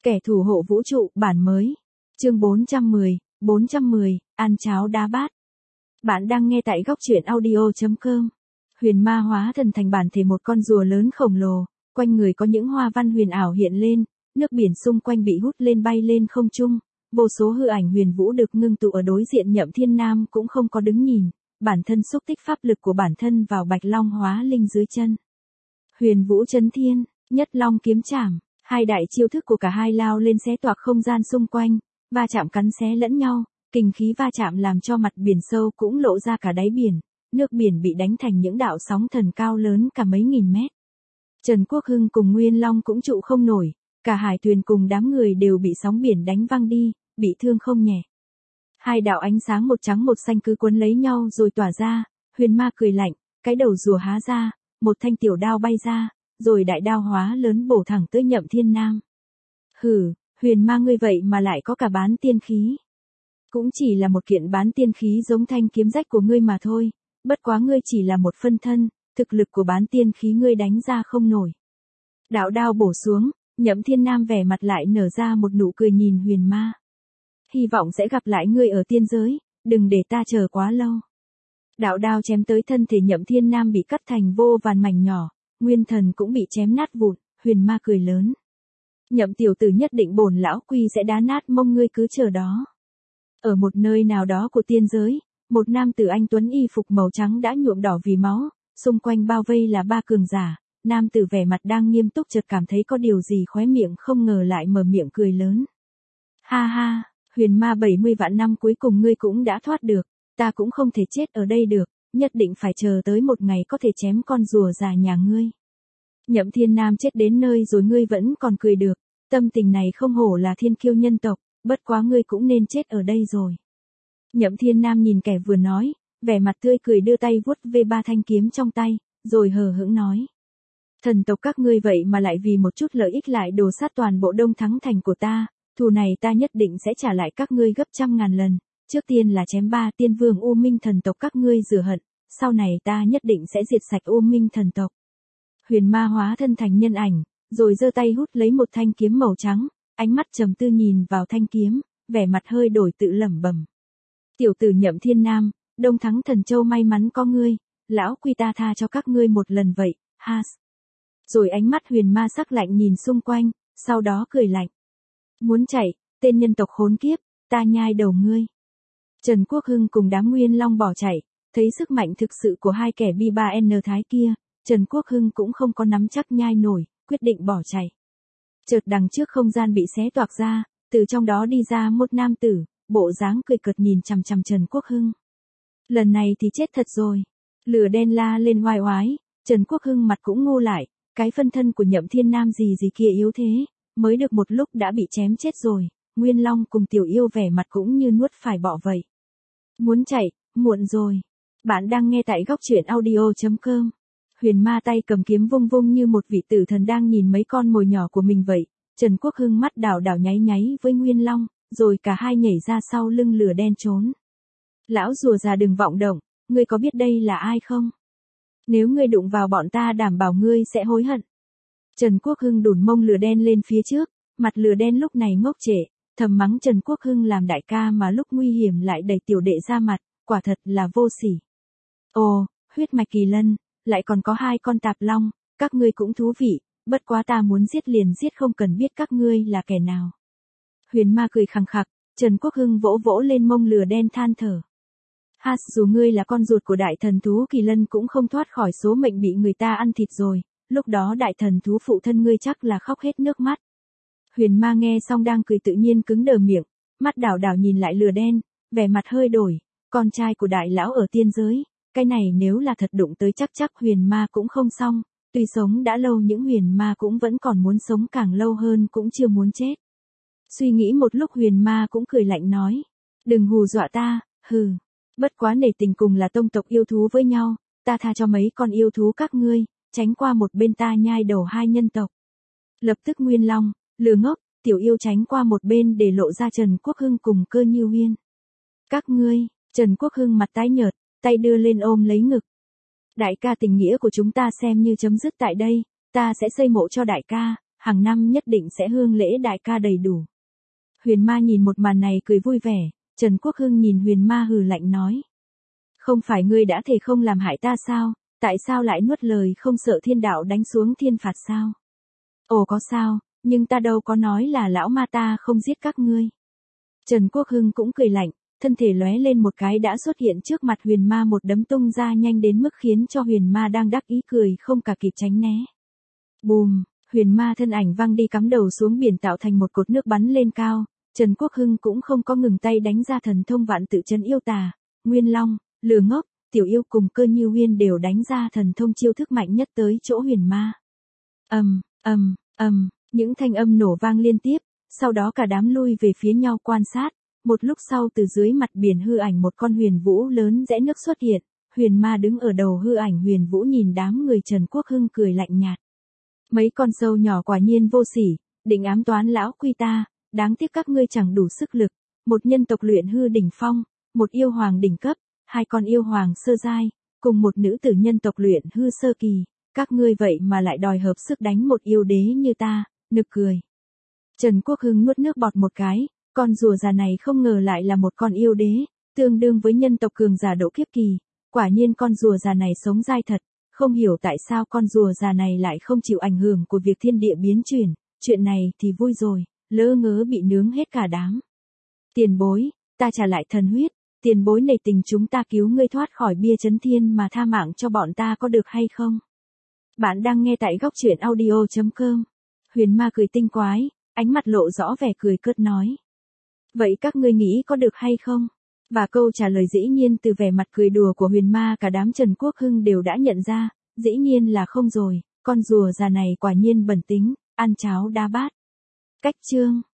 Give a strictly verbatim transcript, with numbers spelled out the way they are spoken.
Kẻ thủ hộ vũ trụ, bản mới. Chương bốn trăm mười, bốn trăm mười, ăn cháo đá bát. Bạn đang nghe tại góc truyện audio chấm com. Huyền ma hóa thân thành bản thể một con rùa lớn khổng lồ, quanh người có những hoa văn huyền ảo hiện lên, nước biển xung quanh bị hút lên bay lên không trung, vô số hư ảnh huyền vũ được ngưng tụ ở đối diện Nhậm Thiên Nam cũng không có đứng nhìn, bản thân xúc tích pháp lực của bản thân vào Bạch Long hóa linh dưới chân. Huyền vũ chấn thiên, nhất long kiếm chảm. Hai đại chiêu thức của cả hai lao lên xé toạc không gian xung quanh, va chạm cắn xé lẫn nhau, kinh khí va chạm làm cho mặt biển sâu cũng lộ ra cả đáy biển, nước biển bị đánh thành những đạo sóng thần cao lớn cả mấy nghìn mét. Trần Quốc Hưng cùng Nguyên Long cũng trụ không nổi, cả hải thuyền cùng đám người đều bị sóng biển đánh văng đi, bị thương không nhẹ. Hai đạo ánh sáng một trắng một xanh cứ quấn lấy nhau rồi tỏa ra, huyền ma cười lạnh, cái đầu rùa há ra, một thanh tiểu đao bay ra. Rồi đại đao hóa lớn bổ thẳng tới Nhậm Thiên Nam. Hừ, huyền ma ngươi vậy mà lại có cả bán tiên khí. Cũng chỉ là một kiện bán tiên khí giống thanh kiếm rách của ngươi mà thôi, bất quá ngươi chỉ là một phân thân, thực lực của bán tiên khí ngươi đánh ra không nổi. Đạo đao bổ xuống, Nhậm Thiên Nam vẻ mặt lại nở ra một nụ cười nhìn huyền ma. Hy vọng sẽ gặp lại ngươi ở tiên giới, đừng để ta chờ quá lâu. Đạo đao chém tới thân thể Nhậm Thiên Nam bị cắt thành vô vàn mảnh nhỏ. Nguyên thần cũng bị chém nát vụn, huyền ma cười lớn. Nhậm tiểu tử nhất định bổn lão quy sẽ đá nát mông ngươi cứ chờ đó. Ở một nơi nào đó của tiên giới, một nam tử anh tuấn y phục màu trắng đã nhuộm đỏ vì máu, xung quanh bao vây là ba cường giả, nam tử vẻ mặt đang nghiêm túc chợt cảm thấy có điều gì khóe miệng không ngờ lại mở miệng cười lớn. Ha ha, huyền ma bảy mươi vạn năm cuối cùng ngươi cũng đã thoát được, ta cũng không thể chết ở đây được. Nhất định phải chờ tới một ngày có thể chém con rùa già nhà ngươi. Nhậm Thiên Nam chết đến nơi rồi ngươi vẫn còn cười được, tâm tình này không hổ là thiên kiêu nhân tộc, bất quá ngươi cũng nên chết ở đây rồi. Nhậm Thiên Nam nhìn kẻ vừa nói, vẻ mặt tươi cười đưa tay vuốt về ba thanh kiếm trong tay, rồi hờ hững nói. Thần tộc các ngươi vậy mà lại vì một chút lợi ích lại đổ sát toàn bộ Đông Thắng Thành của ta, thù này ta nhất định sẽ trả lại các ngươi gấp trăm ngàn lần. Trước tiên là chém ba tiên vương U Minh thần tộc các ngươi rửa hận, sau này ta nhất định sẽ diệt sạch U Minh thần tộc. Huyền ma hóa thân thành nhân ảnh, rồi giơ tay hút lấy một thanh kiếm màu trắng, ánh mắt trầm tư nhìn vào thanh kiếm, vẻ mặt hơi đổi tự lẩm bẩm. Tiểu tử Nhậm Thiên Nam, Đông Thắng Thần Châu may mắn có ngươi, lão quy ta tha cho các ngươi một lần vậy, has. Rồi ánh mắt huyền ma sắc lạnh nhìn xung quanh, sau đó cười lạnh. Muốn chạy, tên nhân tộc khốn kiếp, ta nhai đầu ngươi. Trần Quốc Hưng cùng đám Nguyên Long bỏ chạy, thấy sức mạnh thực sự của hai kẻ bi ba N thái kia, Trần Quốc Hưng cũng không có nắm chắc nhai nổi, quyết định bỏ chạy. Chợt đằng trước không gian bị xé toạc ra, từ trong đó đi ra một nam tử, bộ dáng cười cợt nhìn chằm chằm Trần Quốc Hưng. Lần này thì chết thật rồi. Lửa đen la lên oai oái, Trần Quốc Hưng mặt cũng ngu lại, cái phân thân của Nhậm Thiên Nam gì gì kia yếu thế, mới được một lúc đã bị chém chết rồi. Nguyên Long cùng Tiểu Yêu vẻ mặt cũng như nuốt phải bọ vậy. Muốn chạy, muộn rồi. Bạn đang nghe tại góc truyện audio chấm com. Huyền ma tay cầm kiếm vung vung như một vị tử thần đang nhìn mấy con mồi nhỏ của mình vậy. Trần Quốc Hưng mắt đảo đảo nháy nháy với Nguyên Long, rồi cả hai nhảy ra sau lưng lửa đen trốn. Lão rùa già đừng vọng động, ngươi có biết đây là ai không? Nếu ngươi đụng vào bọn ta đảm bảo ngươi sẽ hối hận. Trần Quốc Hưng đùn mông lửa đen lên phía trước, mặt lửa đen lúc này ngốc trệ. Thầm mắng Trần Quốc Hưng làm đại ca mà lúc nguy hiểm lại đẩy tiểu đệ ra mặt, quả thật là vô sỉ. Ồ, huyết mạch kỳ lân, lại còn có hai con tạp long, các ngươi cũng thú vị, bất quá ta muốn giết liền giết không cần biết các ngươi là kẻ nào. Huyền ma cười khằng khặc, Trần Quốc Hưng vỗ vỗ lên mông lửa đen than thở. Has, dù ngươi là con ruột của đại thần thú kỳ lân cũng không thoát khỏi số mệnh bị người ta ăn thịt rồi, lúc đó đại thần thú phụ thân ngươi chắc là khóc hết nước mắt. Huyền ma nghe xong đang cười tự nhiên cứng đờ miệng, mắt đảo đảo nhìn lại lửa đen, vẻ mặt hơi đổi, con trai của đại lão ở tiên giới, cái này nếu là thật đụng tới chắc chắc huyền ma cũng không xong, tuy sống đã lâu những huyền ma cũng vẫn còn muốn sống càng lâu hơn cũng chưa muốn chết. Suy nghĩ một lúc huyền ma cũng cười lạnh nói, đừng hù dọa ta, hừ, bất quá nể tình cùng là tông tộc yêu thú với nhau, ta tha cho mấy con yêu thú các ngươi, tránh qua một bên ta nhai đầu hai nhân tộc. Lập tức Nguyên Long, Lừa ngốc, Tiểu Yêu tránh qua một bên để lộ ra Trần Quốc Hưng cùng Cơ Như Huyên. Các ngươi, Trần Quốc Hưng mặt tái nhợt, tay đưa lên ôm lấy ngực. Đại ca tình nghĩa của chúng ta xem như chấm dứt tại đây, ta sẽ xây mộ cho đại ca, hàng năm nhất định sẽ hương lễ đại ca đầy đủ. Huyền Ma nhìn một màn này cười vui vẻ, Trần Quốc Hưng nhìn Huyền Ma hừ lạnh nói. Không phải ngươi đã thể không làm hại ta sao, tại sao lại nuốt lời không sợ thiên đạo đánh xuống thiên phạt sao? Ồ có sao, nhưng ta đâu có nói là lão ma ta không giết các ngươi. Trần Quốc Hưng cũng cười lạnh, thân thể lóe lên một cái đã xuất hiện trước mặt Huyền Ma một đấm tung ra nhanh đến mức khiến cho Huyền Ma đang đắc ý cười không cả kịp tránh né. Bùm, Huyền Ma thân ảnh văng đi cắm đầu xuống biển tạo thành một cột nước bắn lên cao, Trần Quốc Hưng cũng không có ngừng tay đánh ra thần thông vạn tự chân yêu tà, Nguyên Long, Lừa Ngốc, Tiểu Yêu cùng Cơ Như Uyên đều đánh ra thần thông chiêu thức mạnh nhất tới chỗ Huyền Ma. Ầm, ầm, ầm, những thanh âm nổ vang liên tiếp, sau đó cả đám lui về phía nhau quan sát, một lúc sau từ dưới mặt biển hư ảnh một con huyền vũ lớn rẽ nước xuất hiện, Huyền Ma đứng ở đầu hư ảnh huyền vũ nhìn đám người Trần Quốc Hưng cười lạnh nhạt. Mấy con sâu nhỏ quả nhiên vô sỉ, định ám toán lão quy ta, đáng tiếc các ngươi chẳng đủ sức lực, một nhân tộc luyện hư đỉnh phong, một yêu hoàng đỉnh cấp, hai con yêu hoàng sơ giai, cùng một nữ tử nhân tộc luyện hư sơ kỳ, các ngươi vậy mà lại đòi hợp sức đánh một yêu đế như ta, nực cười. Trần Quốc Hưng nuốt nước bọt một cái, con rùa già này không ngờ lại là một con yêu đế, tương đương với nhân tộc cường giả độ kiếp kỳ, quả nhiên con rùa già này sống dai thật, không hiểu tại sao con rùa già này lại không chịu ảnh hưởng của việc thiên địa biến chuyển, chuyện này thì vui rồi, lỡ ngớ bị nướng hết cả đám. Tiền bối, ta trả lại thần huyết, tiền bối nể tình chúng ta cứu ngươi thoát khỏi bia chấn thiên mà tha mạng cho bọn ta có được hay không? Bạn đang nghe tại góc truyện audio chấm com. Huyền Ma cười tinh quái, ánh mặt lộ rõ vẻ cười cợt nói. Vậy các ngươi nghĩ có được hay không? Và câu trả lời dĩ nhiên từ vẻ mặt cười đùa của Huyền Ma cả đám Trần Quốc Hưng đều đã nhận ra, dĩ nhiên là không rồi, con rùa già này quả nhiên bẩn tính, ăn cháo đá bát. Cách chương